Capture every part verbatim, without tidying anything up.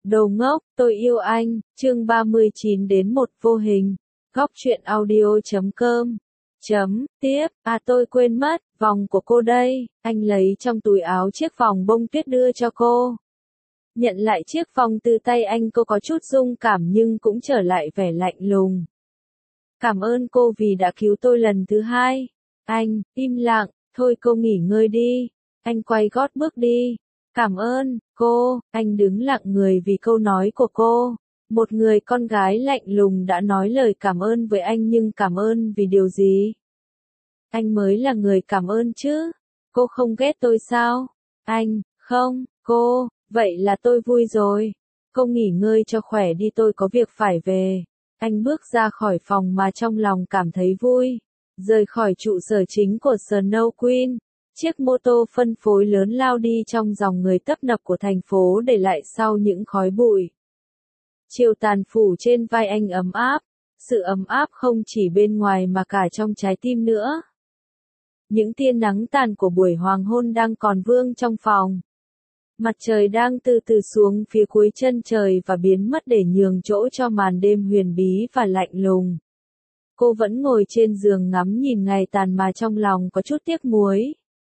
Đồ ngốc, tôi yêu anh, chương ba mươi chín đến một vô hình. Góc truyện audio chấm com. Chấm, tiếp, à tôi quên mất, vòng của cô đây, anh lấy trong túi áo chiếc vòng bông tuyết đưa cho cô. Nhận lại chiếc vòng từ tay anh, cô có chút rung cảm nhưng cũng trở lại vẻ lạnh lùng. Cảm ơn cô vì đã cứu tôi lần thứ hai. Anh, im lặng, thôi cô nghỉ ngơi đi. Anh quay gót bước đi. Cảm ơn, cô, anh đứng lặng người vì câu nói của cô. Một người con gái lạnh lùng đã nói lời cảm ơn với anh, nhưng cảm ơn vì điều gì? Anh mới là người cảm ơn chứ. Cô không ghét tôi sao? Anh, không, cô, vậy là tôi vui rồi. Cô nghỉ ngơi cho khỏe đi, tôi có việc phải về. Anh bước ra khỏi phòng mà trong lòng cảm thấy vui. Rời khỏi trụ sở chính của Snow Queen. Chiếc mô tô phân phối lớn lao đi trong dòng người tấp nập của thành phố, để lại sau những khói bụi. Chiều tàn phủ trên vai anh ấm áp. Sự ấm áp không chỉ bên ngoài mà cả trong trái tim nữa. Những tia nắng tàn của buổi hoàng hôn đang còn vương trong phòng. Mặt trời đang từ từ xuống phía cuối chân trời và biến mất để nhường chỗ cho màn đêm huyền bí và lạnh lùng. Cô vẫn ngồi trên giường ngắm nhìn ngày tàn mà trong lòng có chút tiếc nuối.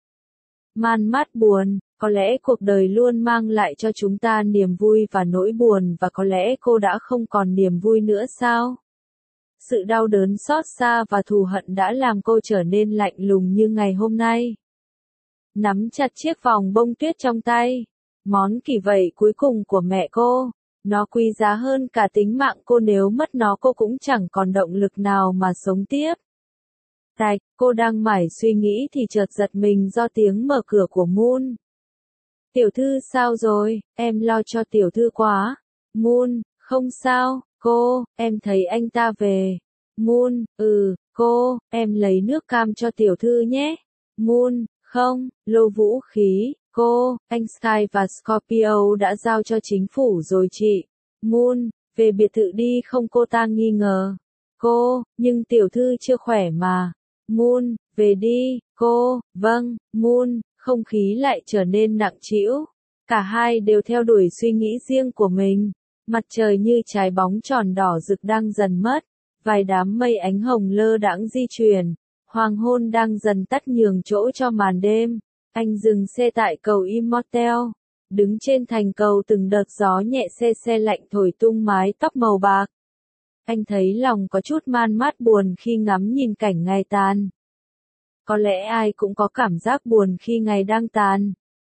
Man mát buồn, có lẽ cuộc đời luôn mang lại cho chúng ta niềm vui và nỗi buồn, và có lẽ cô đã không còn niềm vui nữa sao? Sự đau đớn xót xa và thù hận đã làm cô trở nên lạnh lùng như ngày hôm nay. Nắm chặt chiếc vòng bông tuyết trong tay. Món kỷ vậy cuối cùng của mẹ cô. Nó quý giá hơn cả tính mạng cô, nếu mất nó cô cũng chẳng còn động lực nào mà sống tiếp. Tạch, cô đang mải suy nghĩ thì chợt giật mình do tiếng mở cửa của Moon. Tiểu thư sao rồi, em lo cho tiểu thư quá. Moon, không sao, cô, em thấy anh ta về. Moon, ừ, cô, em lấy nước cam cho tiểu thư nhé. Moon, không, lô vũ khí, cô, anh Sky và Scorpio đã giao cho chính phủ rồi chị. Moon, về biệt thự đi không, cô ta nghi ngờ. Cô, nhưng tiểu thư chưa khỏe mà. Moon, về đi, cô, vâng, Moon, không khí lại trở nên nặng trĩu. Cả hai đều theo đuổi suy nghĩ riêng của mình. Mặt trời như trái bóng tròn đỏ rực đang dần mất. Vài đám mây ánh hồng lơ đãng di chuyển. Hoàng hôn đang dần tắt nhường chỗ cho màn đêm. Anh dừng xe tại cầu Immortel. Đứng trên thành cầu, từng đợt gió nhẹ se se lạnh thổi tung mái tóc màu bạc. Anh thấy lòng có chút man mát buồn khi ngắm nhìn cảnh ngày tàn. Có lẽ ai cũng có cảm giác buồn khi ngày đang tàn.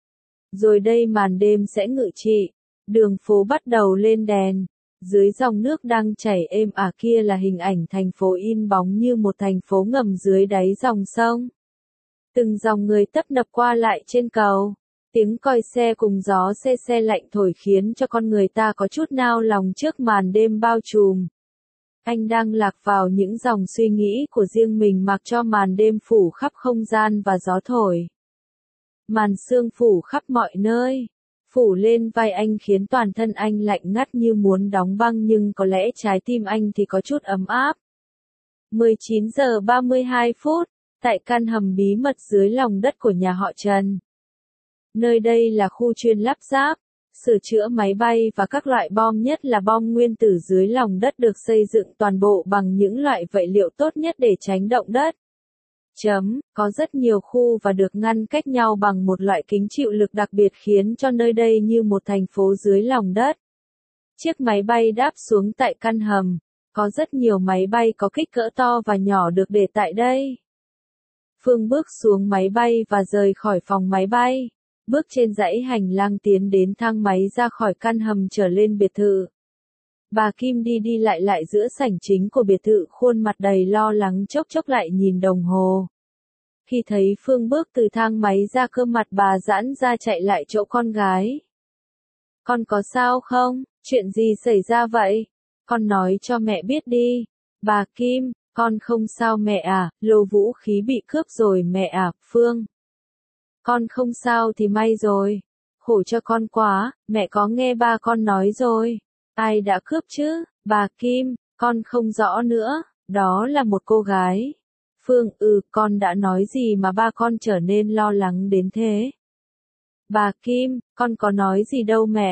Rồi đây màn đêm sẽ ngự trị. Đường phố bắt đầu lên đèn. Dưới dòng nước đang chảy êm ả kia là hình ảnh thành phố in bóng như một thành phố ngầm dưới đáy dòng sông. Từng dòng người tấp nập qua lại trên cầu. Tiếng còi xe cùng gió se se lạnh thổi khiến cho con người ta có chút nao lòng trước màn đêm bao trùm. Anh đang lạc vào những dòng suy nghĩ của riêng mình, mặc cho màn đêm phủ khắp không gian và gió thổi. Màn sương phủ khắp mọi nơi. Phủ lên vai anh khiến toàn thân anh lạnh ngắt như muốn đóng băng, nhưng có lẽ trái tim anh thì có chút ấm áp. mười chín giờ ba mươi hai phút, tại căn hầm bí mật dưới lòng đất của nhà họ Trần. Nơi đây là khu chuyên lắp ráp, sửa chữa máy bay và các loại bom, nhất là bom nguyên tử dưới lòng đất, được xây dựng toàn bộ bằng những loại vật liệu tốt nhất để tránh động đất. Chấm, có rất nhiều khu và được ngăn cách nhau bằng một loại kính chịu lực đặc biệt, khiến cho nơi đây như một thành phố dưới lòng đất. Chiếc máy bay đáp xuống tại căn hầm. Có rất nhiều máy bay có kích cỡ to và nhỏ được để tại đây. Phương bước xuống máy bay và rời khỏi phòng máy bay. Bước trên dãy hành lang tiến đến thang máy ra khỏi căn hầm trở lên biệt thự. Bà Kim đi đi lại lại giữa sảnh chính của biệt thự, khuôn mặt đầy lo lắng, chốc chốc lại nhìn đồng hồ. Khi thấy Phương bước từ thang máy ra, cơ mặt bà giãn ra, chạy lại chỗ con gái. Con có sao không? Chuyện gì xảy ra vậy? Con nói cho mẹ biết đi. Bà Kim, con không sao mẹ à, lô vũ khí bị cướp rồi mẹ à. Phương. Con không sao thì may rồi. Khổ cho con quá, mẹ có nghe ba con nói rồi. Ai đã cướp chứ? Bà Kim, con không rõ nữa, đó là một cô gái. Phương, ừ, con đã nói gì mà ba con trở nên lo lắng đến thế? Bà Kim, con có nói gì đâu mẹ.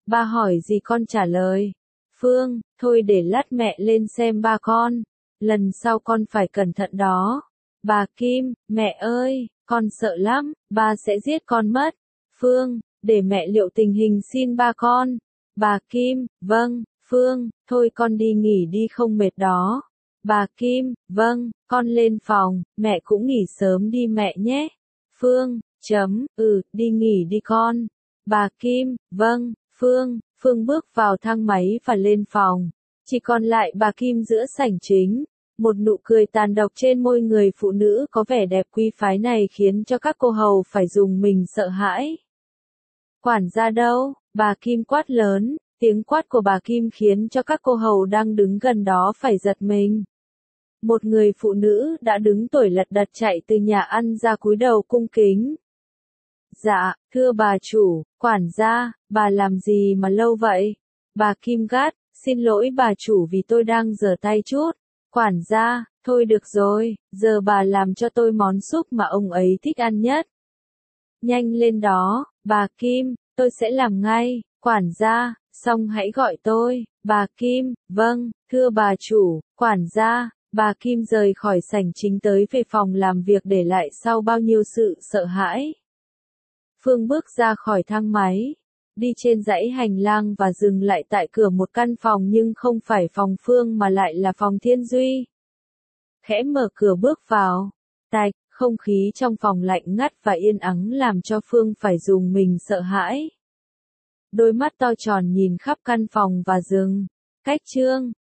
Ba hỏi gì con trả lời. Phương, thôi để lát mẹ lên xem ba con. Lần sau con phải cẩn thận đó. Bà Kim, mẹ ơi, con sợ lắm, ba sẽ giết con mất. Phương, để mẹ liệu tình hình xin ba con. Bà Kim, vâng, Phương, thôi con đi nghỉ đi không mệt đó. Bà Kim, vâng, con lên phòng, mẹ cũng nghỉ sớm đi mẹ nhé. Phương, chấm, ừ, đi nghỉ đi con. Bà Kim, vâng, Phương, Phương bước vào thang máy và lên phòng. Chỉ còn lại bà Kim giữa sảnh chính. Một nụ cười tàn độc trên môi người phụ nữ có vẻ đẹp quý phái này khiến cho các cô hầu phải dùng mình sợ hãi. Quản gia đâu? Bà Kim quát lớn, tiếng quát của bà Kim khiến cho các cô hầu đang đứng gần đó phải giật mình. Một người phụ nữ đã đứng tuổi lật đật chạy từ nhà ăn ra cúi đầu cung kính. Dạ, thưa bà chủ, quản gia, bà làm gì mà lâu vậy? Bà Kim gắt, xin lỗi bà chủ vì tôi đang rửa tay chút. Quản gia, thôi được rồi, giờ bà làm cho tôi món súp mà ông ấy thích ăn nhất. Nhanh lên đó, bà Kim, tôi sẽ làm ngay. Quản gia, xong hãy gọi tôi. Bà Kim, vâng, thưa bà chủ, quản gia. Bà Kim rời khỏi sảnh chính tới về phòng làm việc để lại sau bao nhiêu sự sợ hãi. Phương bước ra khỏi thang máy, đi trên dãy hành lang và dừng lại tại cửa một căn phòng nhưng không phải phòng Phương mà lại là phòng Thiên Duy. Khẽ mở cửa bước vào, tạch, không khí trong phòng lạnh ngắt và yên ắng làm cho Phương phải dùng mình sợ hãi. Đôi mắt to tròn nhìn khắp căn phòng và dừng. Cách chương